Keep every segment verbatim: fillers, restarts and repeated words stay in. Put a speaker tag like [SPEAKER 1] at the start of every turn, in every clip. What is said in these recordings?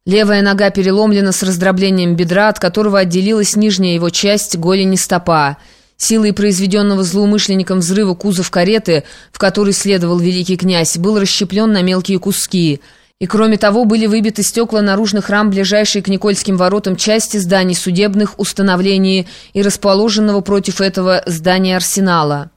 [SPEAKER 1] Левая нога переломлена с раздроблением бедра, от которого отделилась нижняя его часть голени стопа. Силой произведенного злоумышленником взрыва кузов кареты, в которой следовал великий князь, был расщеплен на мелкие куски. И кроме того были выбиты стекла наружных рам ближайшей к Никольским воротам части зданий судебных установлений и расположенного против этого здания арсенала.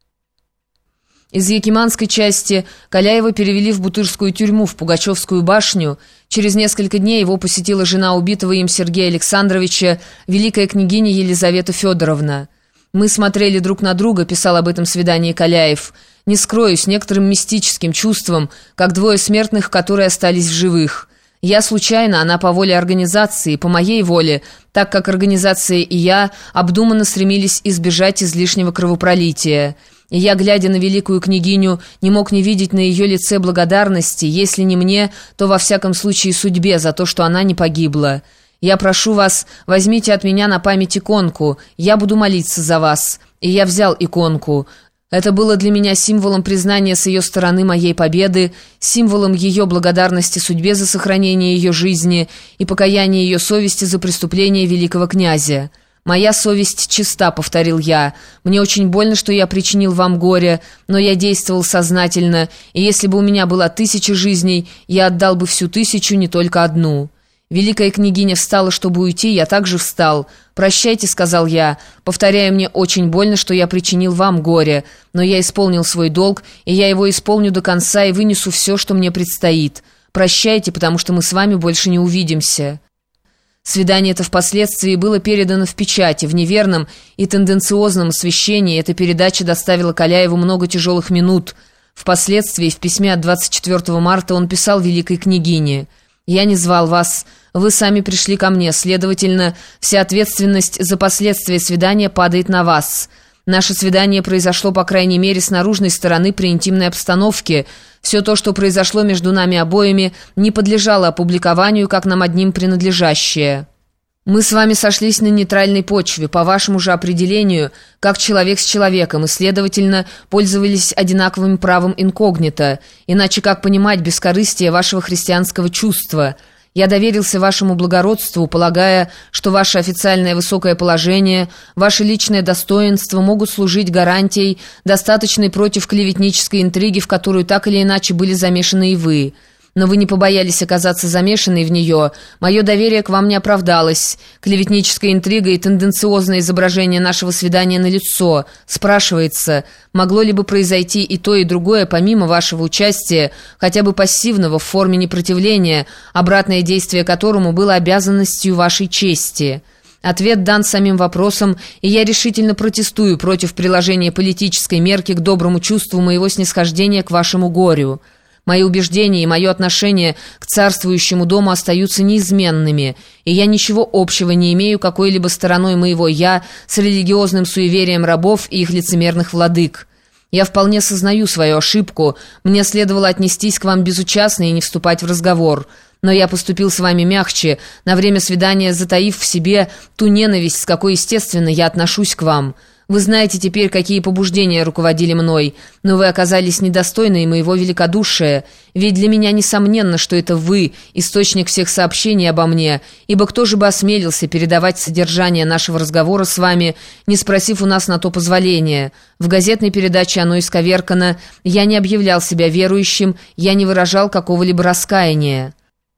[SPEAKER 1] Из Якиманской части Каляева перевели в Бутырскую тюрьму, в Пугачевскую башню. Через несколько дней его посетила жена убитого им Сергея Александровича, великая княгиня Елизавета Федоровна. «Мы смотрели друг на друга», — писал об этом свидании Каляев, «не скрою, с некоторым мистическим чувством, как двое смертных, которые остались в живых. Я случайно, она по воле организации, по моей воле, так как организация и я обдуманно стремились избежать излишнего кровопролития. И я, глядя на великую княгиню, не мог не видеть на ее лице благодарности, если не мне, то во всяком случае судьбе за то, что она не погибла. Я прошу вас, возьмите от меня на память иконку, я буду молиться за вас». И я взял иконку. Это было для меня символом признания с ее стороны моей победы, символом ее благодарности судьбе за сохранение ее жизни и покаяния ее совести за преступление великого князя. «Моя совесть чиста», — повторил я. «Мне очень больно, что я причинил вам горе, но я действовал сознательно, и если бы у меня была тысяча жизней, я отдал бы всю тысячу, не только одну». Великая княгиня встала, чтобы уйти, я также встал. «Прощайте», — сказал я, повторяя, «мне очень больно, что я причинил вам горе, но я исполнил свой долг, и я его исполню до конца и вынесу все, что мне предстоит. Прощайте, потому что мы с вами больше не увидимся». Свидание это впоследствии было передано в печати. В неверном и тенденциозном освещении эта передача доставила Каляеву много тяжелых минут. Впоследствии в письме от двадцать четвёртого марта он писал великой княгине: «Я не звал вас, вы сами пришли ко мне, следовательно, вся ответственность за последствия свидания падает на вас. Наше свидание произошло, по крайней мере, с наружной стороны при интимной обстановке. Все то, что произошло между нами обоими, не подлежало опубликованию, как нам одним принадлежащее. Мы с вами сошлись на нейтральной почве, по вашему же определению, как человек с человеком, и, следовательно, пользовались одинаковым правом инкогнито, иначе как понимать бескорыстие вашего христианского чувства? Я доверился вашему благородству, полагая, что ваше официальное высокое положение, ваше личное достоинство могут служить гарантией, достаточной против клеветнической интриги, в которую так или иначе были замешаны и вы. Но вы не побоялись оказаться замешанной в нее. Мое доверие к вам не оправдалось. Клеветническая интрига и тенденциозное изображение нашего свидания налицо. Спрашивается, могло ли бы произойти и то, и другое, помимо вашего участия, хотя бы пассивного в форме непротивления, обратное действие которому было обязанностью вашей чести? Ответ дан самим вопросом, и я решительно протестую против приложения политической мерки к доброму чувству моего снисхождения к вашему горю. Мои убеждения и мое отношение к царствующему дому остаются неизменными, и я ничего общего не имею какой-либо стороной моего «я» с религиозным суеверием рабов и их лицемерных владык. Я вполне сознаю свою ошибку, мне следовало отнестись к вам безучастно и не вступать в разговор, но я поступил с вами мягче, на время свидания затаив в себе ту ненависть, с какой, естественно, я отношусь к вам». Вы знаете теперь, какие побуждения руководили мной, но вы оказались недостойны моего великодушия, ведь для меня несомненно, что это вы, источник всех сообщений обо мне, ибо кто же бы осмелился передавать содержание нашего разговора с вами, не спросив у нас на то позволения? В газетной передаче оно исковеркано, я не объявлял себя верующим, я не выражал какого-либо раскаяния».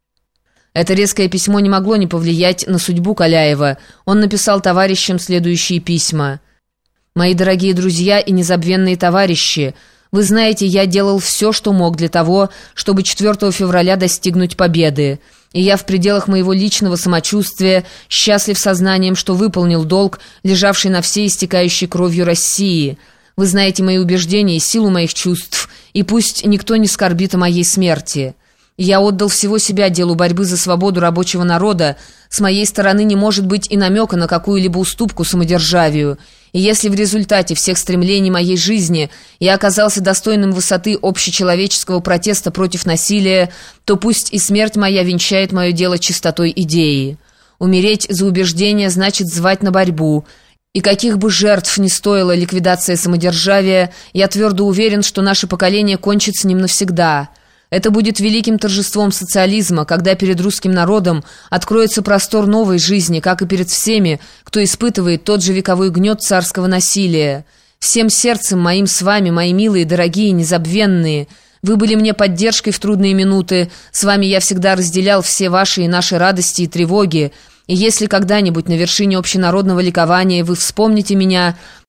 [SPEAKER 1] Это резкое письмо не могло не повлиять на судьбу Каляева. Он написал товарищам следующие письма: «Мои дорогие друзья и незабвенные товарищи, вы знаете, я делал все, что мог для того, чтобы четвёртого февраля достигнуть победы. И я в пределах моего личного самочувствия счастлив сознанием, что выполнил долг, лежавший на всей истекающей кровью России. Вы знаете мои убеждения и силу моих чувств, и пусть никто не скорбит о моей смерти. Я отдал всего себя делу борьбы за свободу рабочего народа. С моей стороны не может быть и намека на какую-либо уступку самодержавию. И если в результате всех стремлений моей жизни я оказался достойным высоты общечеловеческого протеста против насилия, то пусть и смерть моя венчает мое дело чистотой идеи. Умереть за убеждение значит звать на борьбу. И каких бы жертв ни стоила ликвидация самодержавия, я твердо уверен, что наше поколение кончит с ним навсегда. Это будет великим торжеством социализма, когда перед русским народом откроется простор новой жизни, как и перед всеми, кто испытывает тот же вековой гнет царского насилия. Всем сердцем моим с вами, мои милые, дорогие, незабвенные, вы были мне поддержкой в трудные минуты, с вами я всегда разделял все ваши и наши радости и тревоги, и если когда-нибудь на вершине общенародного ликования вы вспомните меня,